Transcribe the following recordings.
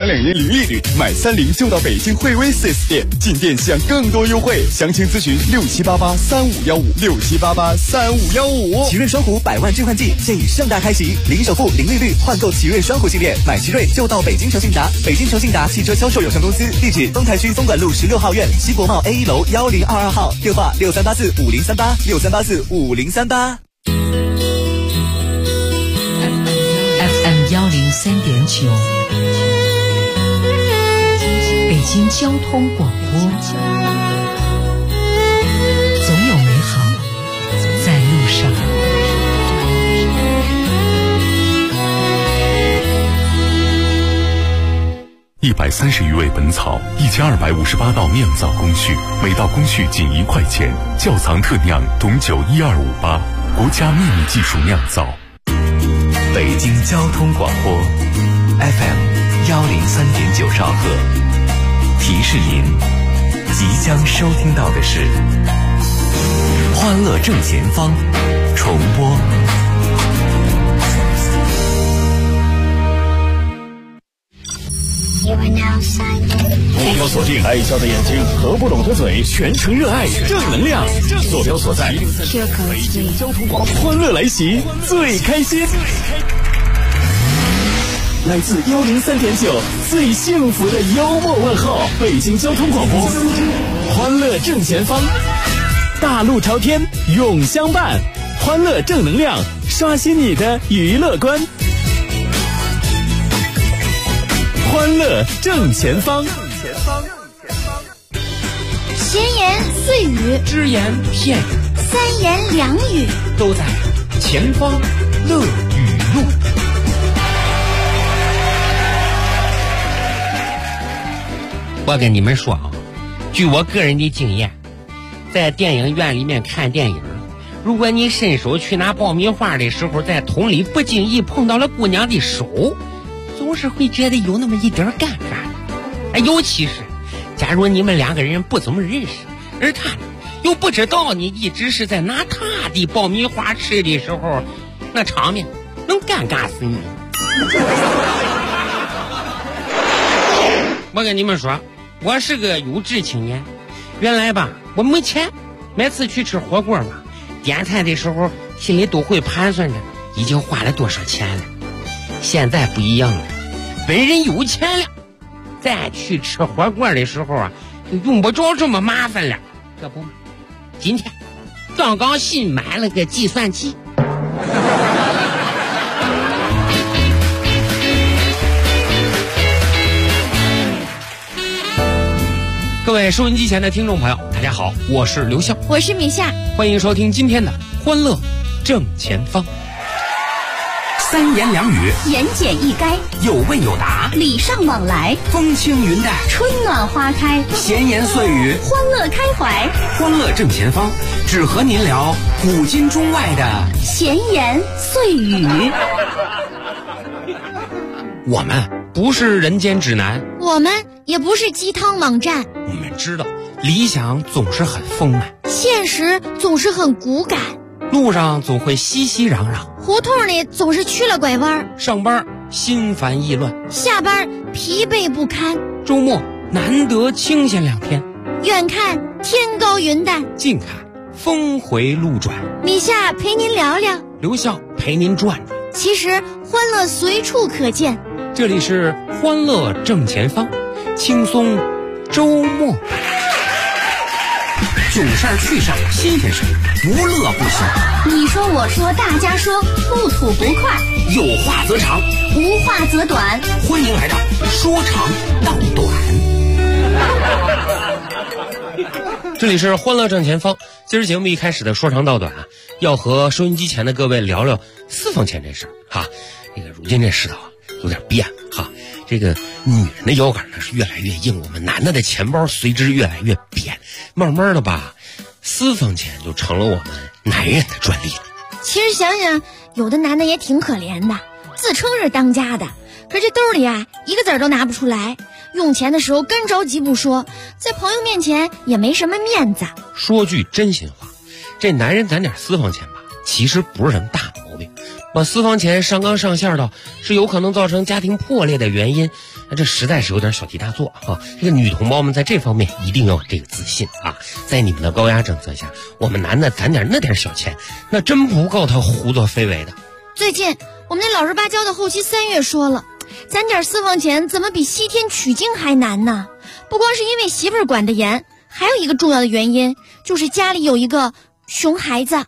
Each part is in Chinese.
2年零利率，买30就到北京惠威 4S 店，进店享更多优惠。详情咨询67883515，67883515。 奇瑞双虎100万置换季现已盛大开启，零首付、零利率换购奇瑞双虎系列，买奇瑞就到北京诚信达。北京诚信达汽车销售有限公司，地址丰台区东莞路16号院西国贸 A1楼1022号，电话63845038，63845038。 FM 103.9，北京交通广播，总有美好在路上。 130余味本草，1258道酿造工序，每道工序仅1块钱。窖藏特酿董酒12588，国家秘密技术酿造。 北京交通广播 FM 103.9兆赫，提示您即将收听到的是欢乐正前方重播。 目标锁定爱笑的眼睛和不拢的嘴，全程热爱正能量，坐标所在北京交通广播，欢乐来袭最开心，来自103.9最幸福的幽默问候，北京交通广播，欢乐正前方，大路朝天永相伴，欢乐正能量，刷新你的娱乐观，欢乐正前方。 闲言碎语， 只言片语， 三言两语， 都在前方乐语录。 我跟你们说啊，据我个人的经验，在电影院里面看电影，如果你伸手去拿爆米花的时候，在桶里不经意碰到了姑娘的手，总是会觉得有那么一点尴尬。尤其是假如你们2个人不怎么认识，而他又不知道你一直是在拿他的爆米花吃的时候，那场面能尴尬死你。我跟你们说，我是个有志青年。原来吧，我没钱，每次去吃火锅嘛，点菜的时候心里都会盘算着已经花了多少钱了。现在不一样了，本人有钱了，再去吃火锅的时候啊，就用不着这么麻烦了。可不，今天刚刚新买了个计算机。各位收音机前的听众朋友，大家好，我是刘笑， 我是米夏， 欢迎收听今天的欢乐正前方。 三言两语， 言简意赅， 有问有答， 礼尚往来， 风轻云淡， 春暖花开， 闲言碎语， 欢乐开怀， 欢乐正前方，只和您聊古今中外的闲言碎语。 我们不是人间指南， 我们也不是鸡汤网站， 我们知道理想总是很丰满， 现实总是很骨感， 路上总会熙熙攘攘， 胡同里总是曲了拐弯， 上班心烦意乱， 下班疲惫不堪， 周末难得清闲2天， 远看天高云淡， 近看峰回路转。 米夏陪您聊聊， 刘笑陪您转转， 其实欢乐随处可见。 这里是欢乐正前方，轻松周末版。 囧事儿趣事儿新鲜事儿，无乐不休。 你说我说大家说，不吐不快， 有话则长， 无话则短。 欢迎来到说长道短。 这里是欢乐正前方。今儿节目一开始的说长道短啊，要和收音机前的各位聊聊私房钱这事儿哈。那个如今这世道啊有点变哈，这个女人的腰杆呢是越来越硬，我们男的钱包随之越来越扁，慢慢的吧，私房钱就成了我们男人的专利了。 其实想想，有的男的也挺可怜的，自称是当家的，可这兜里啊一个子儿都拿不出来，用钱的时候干着急不说，在朋友面前也没什么面子。 说句真心话，这男人攒点私房钱吧，其实不是什么大毛病。把私房钱上纲上线到是有可能造成家庭破裂的原因， 那这实在是有点小题大做啊！这个女同胞们在这方面一定要有这个自信啊！在你们的高压政策下，我们男的攒点那点小钱，那真不够他胡作非为的。 最近我们那老实巴交的后期3月说了，攒点私房钱怎么比西天取经还难呢？不光是因为媳妇儿管得严，还有一个重要的原因，就是家里有一个熊孩子。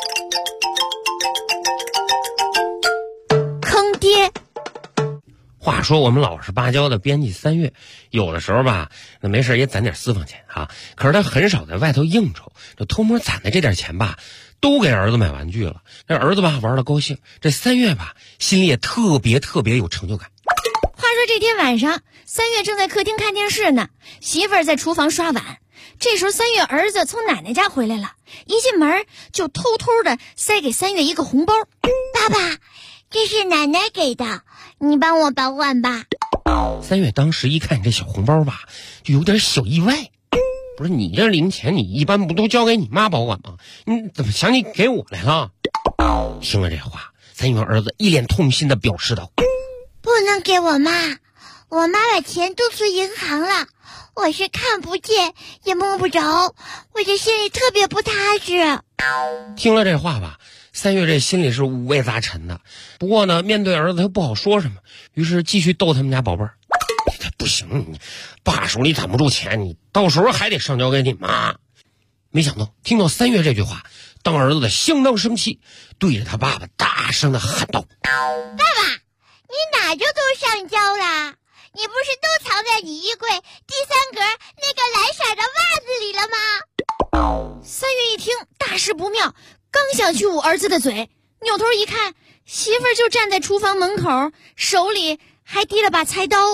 坑爹。 话说我们老实巴交的编辑3月，有的时候吧，那没事也攒点私房钱啊。可是他很少在外头应酬，这偷摸攒的这点钱吧，都给儿子买玩具了。这儿子吧玩得高兴，这3月吧心里也特别有成就感。 话说这天晚上，3月正在客厅看电视呢，媳妇儿在厨房刷碗。这时候3月儿子从奶奶家回来了，一进门就偷的塞给3月一个红包。 爸爸，这是奶奶给的，你帮我保管吧。 3月当时一看这小红包吧，就有点小意外。不是你这零钱，你一般不都交给你妈保管吗？你怎么想起给我来了？听了这话，3月儿子一脸痛心的表示道： 不能给我妈，我妈把钱都存银行了，我是看不见也摸不着，我这心里特别不踏实。 听了这话吧，3月这心里是五味杂陈的。不过呢，面对儿子他不好说什么，于是继续逗他们家宝贝儿。不行，你爸手里攒不住钱，你到时候还得上交给你妈。没想到听到3月这句话，当儿子的相当生气，对着他爸爸大声的喊道： 爸爸，你哪就都上交了？你不是都藏在你衣柜第3格那个蓝色的袜子里了吗 ？3月一听大事不妙，刚想去捂儿子的嘴，扭头一看，媳妇儿就站在厨房门口，手里还提了把菜刀。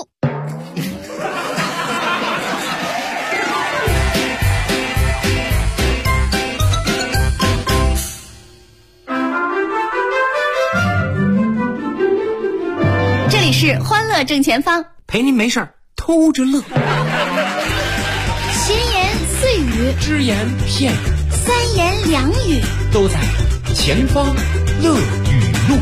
这里是欢乐正前方， 陪您没事儿偷着乐。 闲言碎语， 只言片语 ，3言2语， 都在前方乐语录。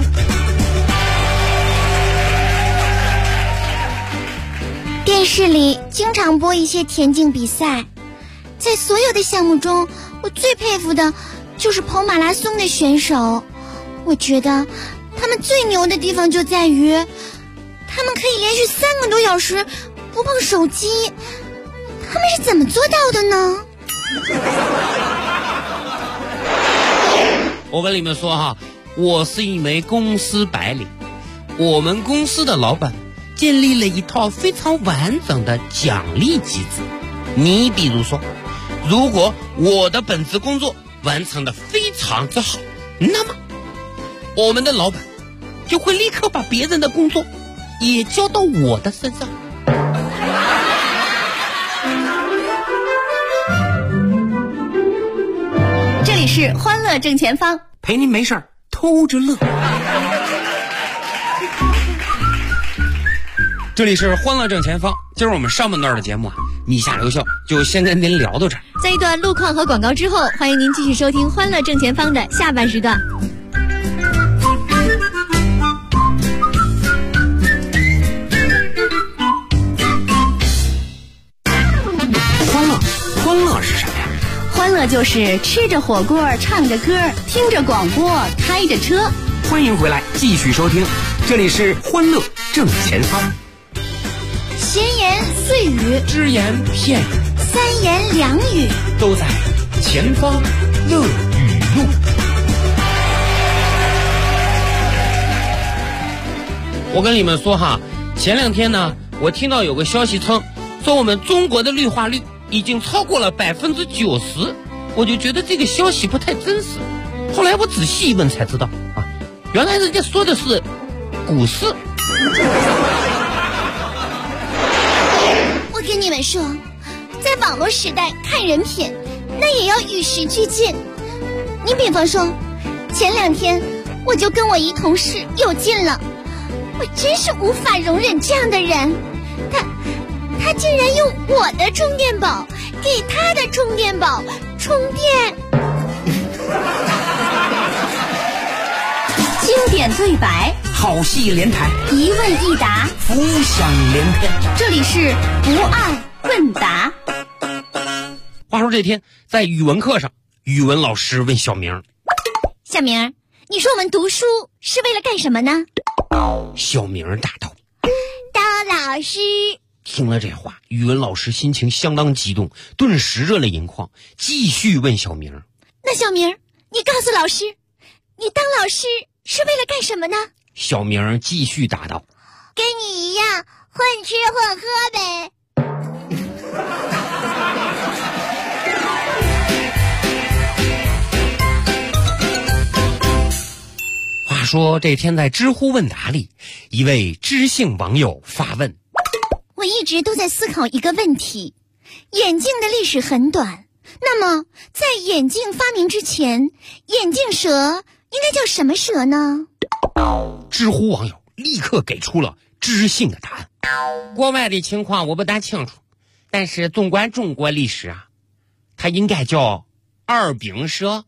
电视里经常播一些田径比赛，在所有的项目中，我最佩服的就是跑马拉松的选手。我觉得他们最牛的地方就在于，他们可以连续3个多小时不碰手机，他们是怎么做到的呢？ 我跟你们说哈，我是一枚公司白领，我们公司的老板建立了一套非常完整的奖励机制。你比如说，如果我的本职工作完成的非常之好，那么我们的老板就会立刻把别人的工作也交到我的身上。 这里是欢乐正前方， 陪您没事儿偷着乐。 这里是欢乐正前方，今儿我们上半段的节目啊，你下留校就先跟您聊到这儿。 在一段路况和广告之后，欢迎您继续收听欢乐正前方的下半时段。 欢乐是什么呀？ 欢乐就是吃着火锅，唱着歌，听着广播，开着车。 欢迎回来，继续收听，这里是欢乐正前方。 闲言碎语， 只言片语 ，3言2语， 都在前方乐语录。我跟你们说哈，前2天呢，我听到有个消息称，说我们中国的绿化率已经超过了90%，我就觉得这个消息不太真实。后来我仔细一问才知道啊，原来人家说的是股市。 我跟你们说，在网络时代看人品，那也要与时俱进。你比方说，前2天我就跟我一同事有劲了，我真是无法容忍这样的人。他竟然用我的充电宝给他的充电宝充电。 经典对白， 好戏连台， 一问一答， 浮想联翩。 这里是不二问答。 话说这天在语文课上，语文老师问小明： 小明，你说我们读书是为了干什么呢？ 小明答道： 当老师。 听了这话，语文老师心情相当激动，顿时热泪盈眶，继续问小明： 那小明，你告诉老师，你当老师是为了干什么呢？ 小明继续答道： 跟你一样混吃混喝呗。 话说这天在知乎问答里，一位知性网友发问： 我一直都在思考一个问题，眼镜的历史很短，那么在眼镜发明之前，眼镜蛇应该叫什么蛇呢？ 知乎网友立刻给出了知性的答案。国外的情况我不大清楚，但是纵观中国历史啊，它应该叫二饼蛇。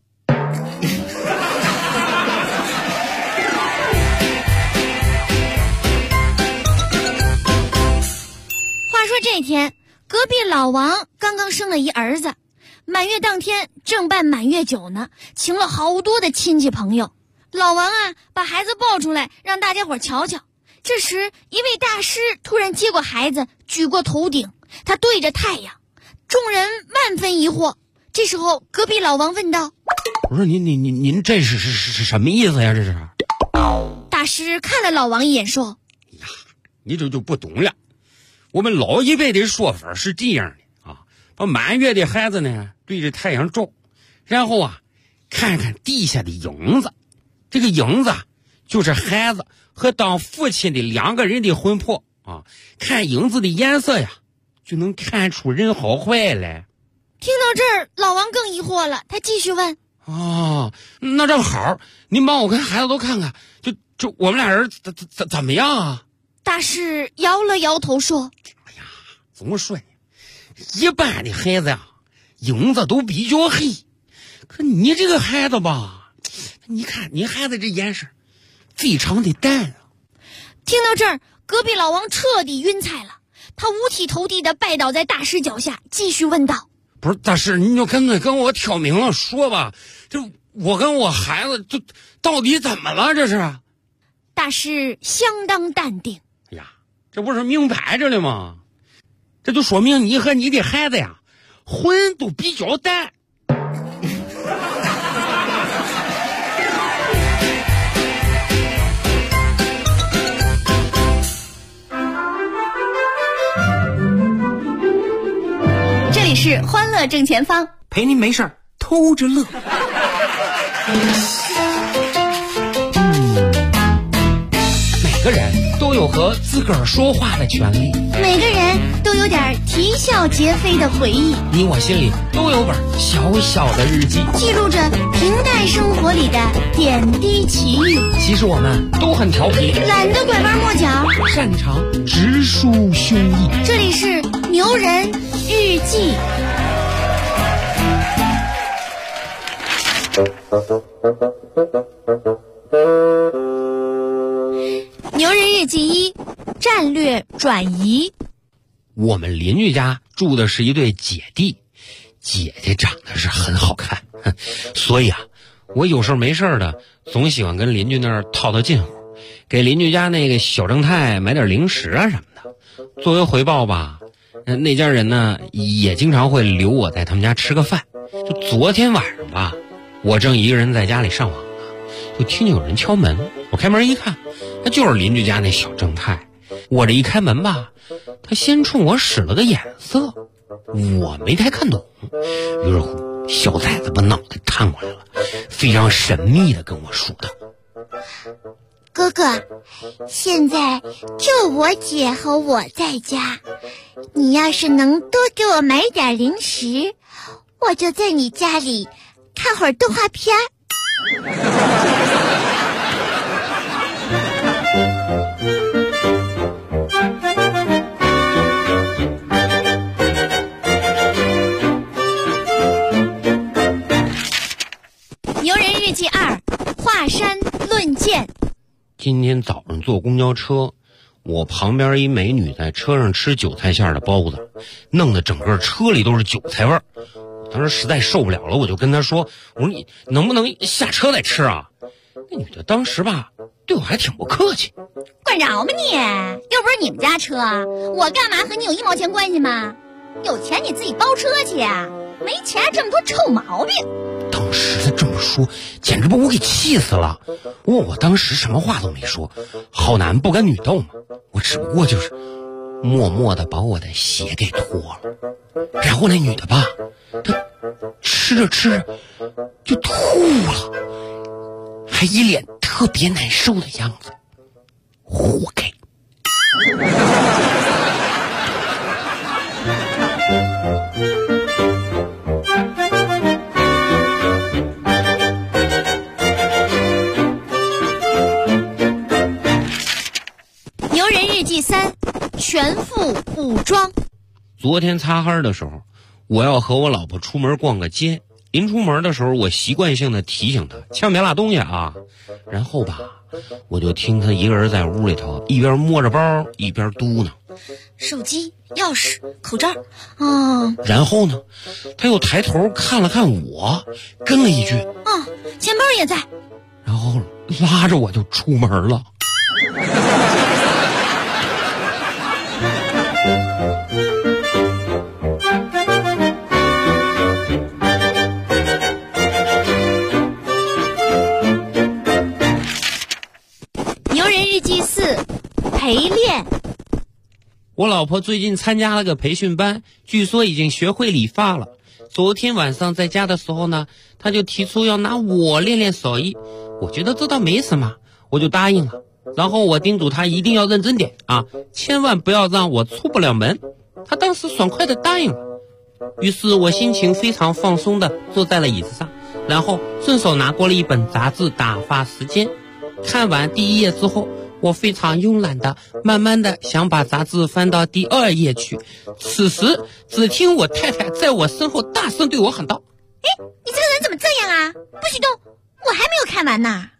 话说这天，隔壁老王刚刚生了一儿子，满月当天正办满月酒呢，请了好多的亲戚朋友。老王啊，把孩子抱出来让大家伙瞧瞧。这时一位大师突然接过孩子，举过头顶，他对着太阳，众人万分疑惑。这时候隔壁老王问道： 我说您这是什么意思呀？这是？ 大师看了老王一眼说： 呀，你这就不懂了。我们老一辈的说法是这样的啊，把满月的孩子呢对着太阳照，然后啊看看地下的影子，这个影子就是孩子和当父亲的两个人的魂魄啊，看影子的颜色呀就能看出人好坏来。 听到这儿，老王更疑惑了，他继续问： 哦，那正好，您帮我跟孩子都看看，就我们俩人怎么样啊？ 大师摇了摇头说： 哎呀，怎么说呢？一般的孩子呀，影子都比较黑，可你这个孩子吧，你看你孩子这眼神非常的淡啊。 听到这儿，隔壁老王彻底晕菜了，他五体投地的拜倒在大师脚下，继续问道： 不是大师，你就跟我挑明了说吧，这我跟我孩子这到底怎么了？这是？ 大师相当淡定。 哎呀，这不是明摆着了吗？这就说明你和你的孩子呀，魂都比较淡。 这里是欢乐正前方， 陪您没事儿偷着乐。 每个人都有和自个儿说话的权利， 每个人都有点啼笑皆非的回忆， 你我心里都有本小小的日记， 记录着平淡生活里的点滴奇遇。 其实我们都很调皮， 懒得拐弯抹角， 擅长直抒胸臆。 这里是牛人日记。牛人日记1：战略转移。 我们邻居家住的是一对姐弟，姐姐长得是很好看，所以啊，我有事没事的总喜欢跟邻居那儿套近乎，给邻居家那个小正太买点零食啊什么的。作为回报吧，那家人呢也经常会留我在他们家吃个饭。就昨天晚上吧，我正一个人在家里上网呢，就听见有人敲门。我开门一看，那就是邻居家那小正太。我这一开门吧，他先冲我使了个眼色，我没太看懂，于是乎小崽子把脑袋探过来了，非常神秘的跟我说道： 哥哥，现在就我姐和我在家，你要是能多给我买点零食，我就在你家里看会儿动画片。 牛人日记2：华山论剑。 今天早上坐公交车，我旁边一美女在车上吃韭菜馅的包子，弄得整个车里都是韭菜味儿。我当时实在受不了了，我就跟她说：“我说你能不能下车再吃啊？”那女的当时吧，对我还挺不客气。 管着吗你？又不是你们家车，我干嘛和你有1毛钱关系吗？有钱你自己包车去啊，没钱这么多臭毛病。 当时他这么说，简直把我给气死了。我当时什么话都没说，好男不跟女斗嘛，我只不过就是默默地把我的鞋给脱了。然后那女的吧，她吃着吃着就吐了，还一脸特别难受的样子，活该。 牛人日记3，全副武装。 昨天擦黑的时候，我要和我老婆出门逛个街。临出门的时候，我习惯性的提醒她千万别落东西啊。然后吧，我就听她一个人在屋里头一边摸着包一边嘟囔： 手机、钥匙、口罩。 然后呢，她又抬头看了看我，跟了一句： 钱包也在。 然后拉着我就出门了。 牛人日记4，陪练。 我老婆最近参加了个培训班，据说已经学会理发了。昨天晚上在家的时候呢，她就提出要拿我练练手艺，我觉得这倒没什么，我就答应了。然后我叮嘱她一定要认真点啊，千万不要让我出不了门。她当时爽快地答应了。于是我心情非常放松地坐在了椅子上，然后顺手拿过了一本杂志《打发时间》。看完第1页之后，我非常慵懒的慢慢的想把杂志翻到第2页去。此时只听我太太在我身后大声对我喊道： 你这个人怎么这样啊，不许动，我还没有看完呢。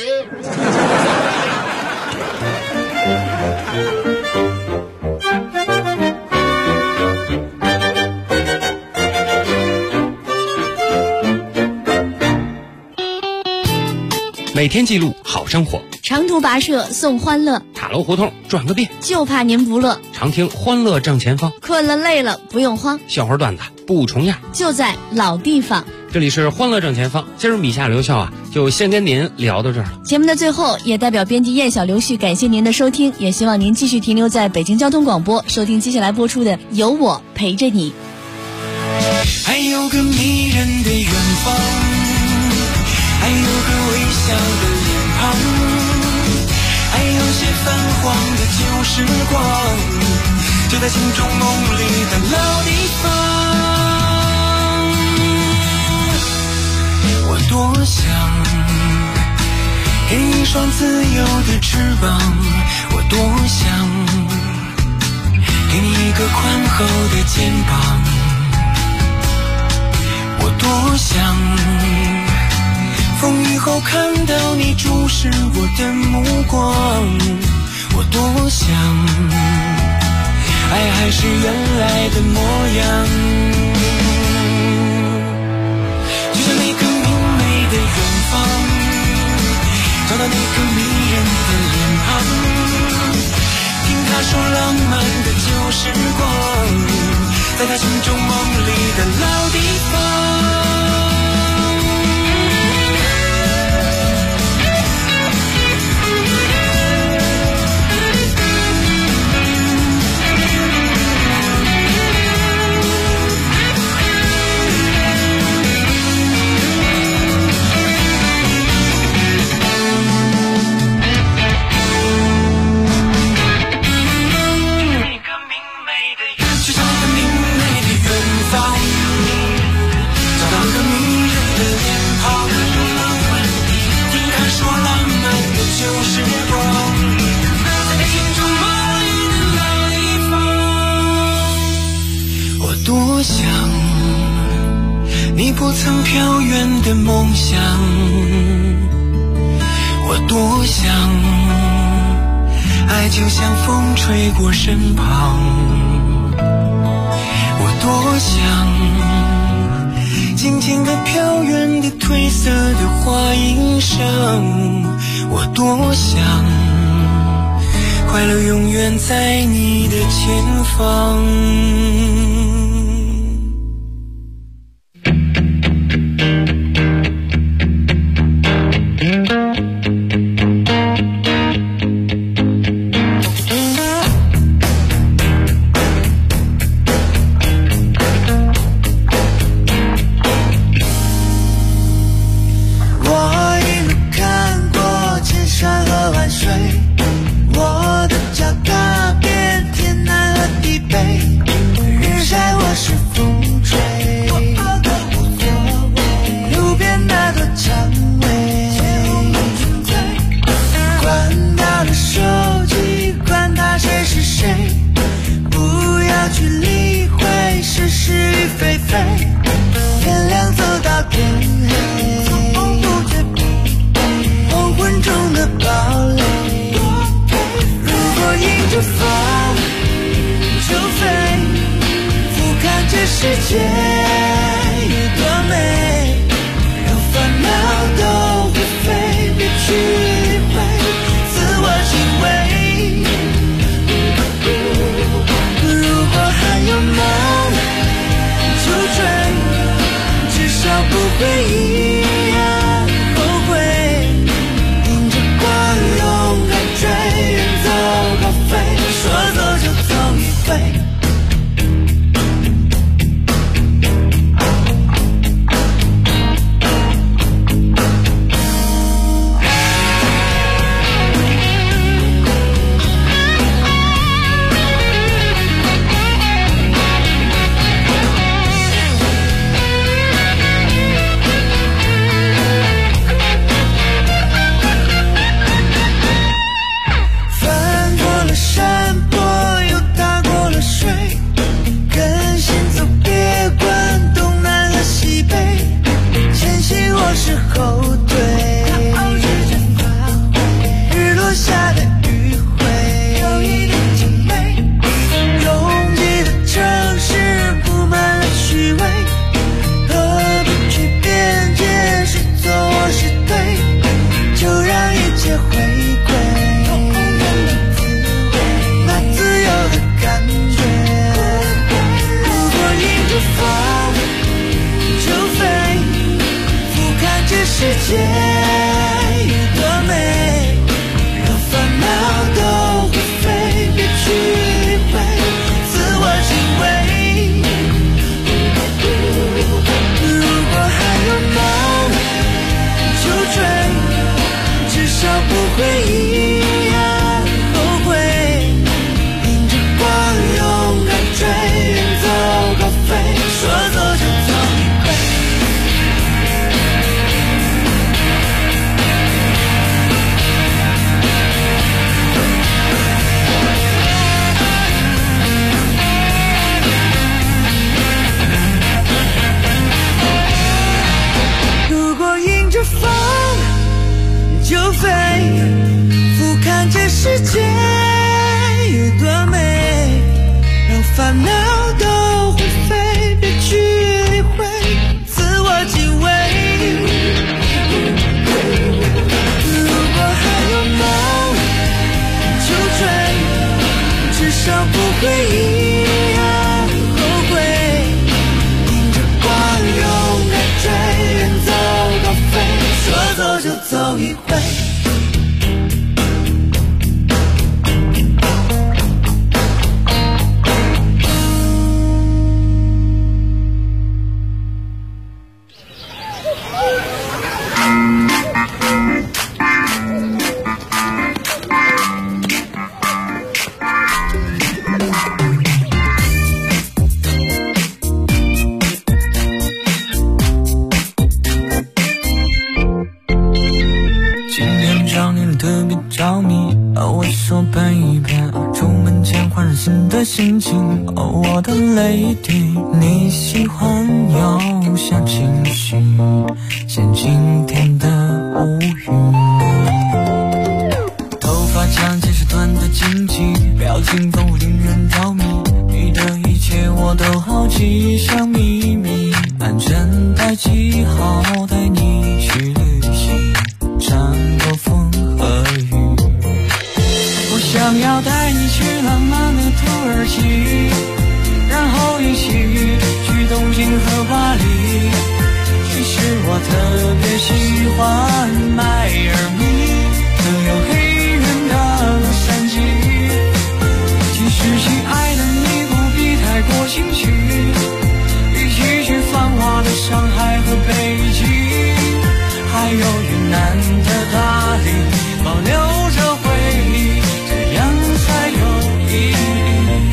每天记录好生活， 长途跋涉送欢乐， 塔楼胡同转个遍， 就怕您不乐。 常听欢乐正前方， 困了累了不用慌， 笑话段子不重样， 就在老地方。 这里是欢乐正前方，今儿米夏刘笑啊，就先跟您聊到这儿了。 节目的最后，也代表编辑燕小刘旭感谢您的收听，也希望您继续停留在北京交通广播，收听接下来播出的《有我陪着你》。 还有个迷人的远方，还有个微笑的脸庞，还有些泛黄的旧时光，就在心中梦里的老地方。我多想给你一双自由的翅膀，我多想给你一个宽厚的肩膀，我多想风雨后看到你注视我的目光，我多想爱还是原来的模样，就像那个明媚的远方，找到那个迷人的脸庞，听他说浪漫的旧时光，在他心中梦里的老地方。多想你不曾飘远的梦想，我多想爱就像风吹过身旁，我多想静静地飘远的褪色的花衣裳，我多想快乐永远在你的前方。 心情哦，我的泪滴，你喜欢有小情绪，像今天的无语。头发长见识短的记奇，表情都令人着迷，你的一切我都好奇，像秘密，安全带记号带你去旅行，穿过风和雨。我想要带你去浪漫的土耳其，然后一起去东京和巴黎。其实我特别喜欢迈阿密，更有黑人的洛杉矶。其实亲爱的你不必太过兴趣，一起去繁华的上海和北京，还有云南的大理，保留着回忆，这样才有意义。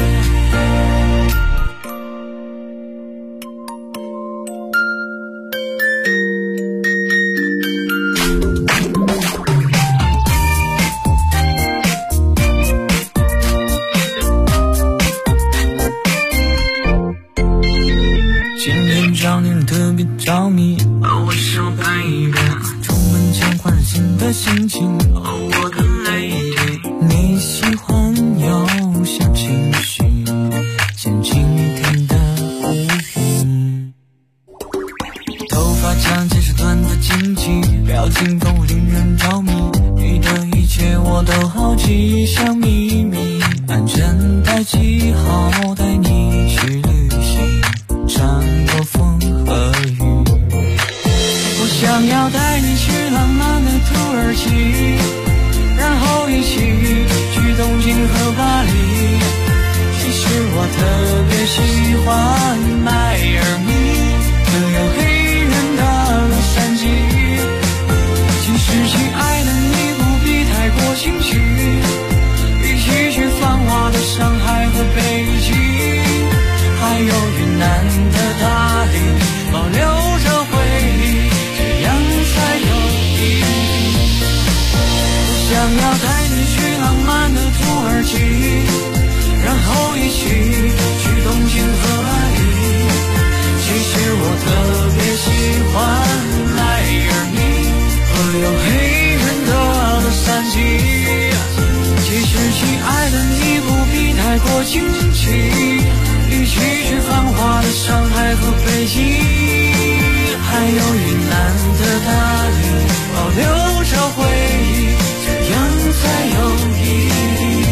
让人特别着迷，我手拍一遍，充满强欢欣的心情，我的 lady， 你喜欢有小情绪，像晴天的乌云，头发长见识短的惊奇，表情都令人着迷，你的一切我都好奇，像秘密，安全带记号带你去旅行，穿过风和雨。我想要带你去浪漫的土耳其，然后一起去东京和巴黎。其实我特别喜欢迈阿密，更有黑人的洛杉矶。其实亲爱的你不必太过兴趣，一起去繁华的上海和北京，还有云南的大理，保留着回忆，这样才有意义。我想要带你去浪漫的土耳其，然后一起去东京和巴黎。其实我特别喜欢迈阿密和有黑人的洛杉矶。其实亲爱的你不必太过惊奇，一起去繁华的上海和北京，还有云南的大理，保留着回忆，这样才有意义。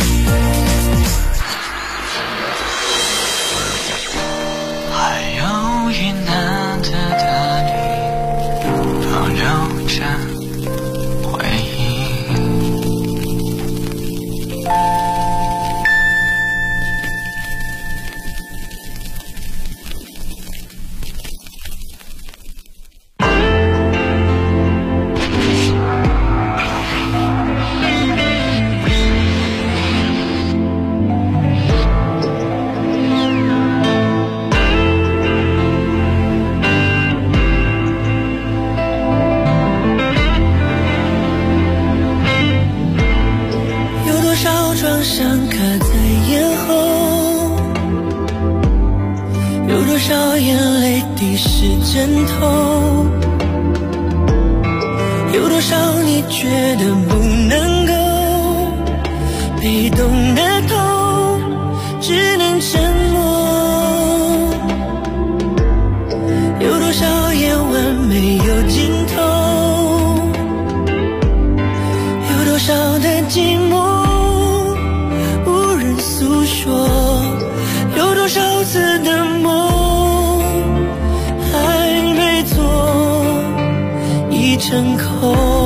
还有云南的大理，保留着回忆。 枕头，有多少你觉得不能够被动的痛，只能沉默，有多少夜晚没有尽头，有多少的寂寞无人诉说，有多少次的梦成空。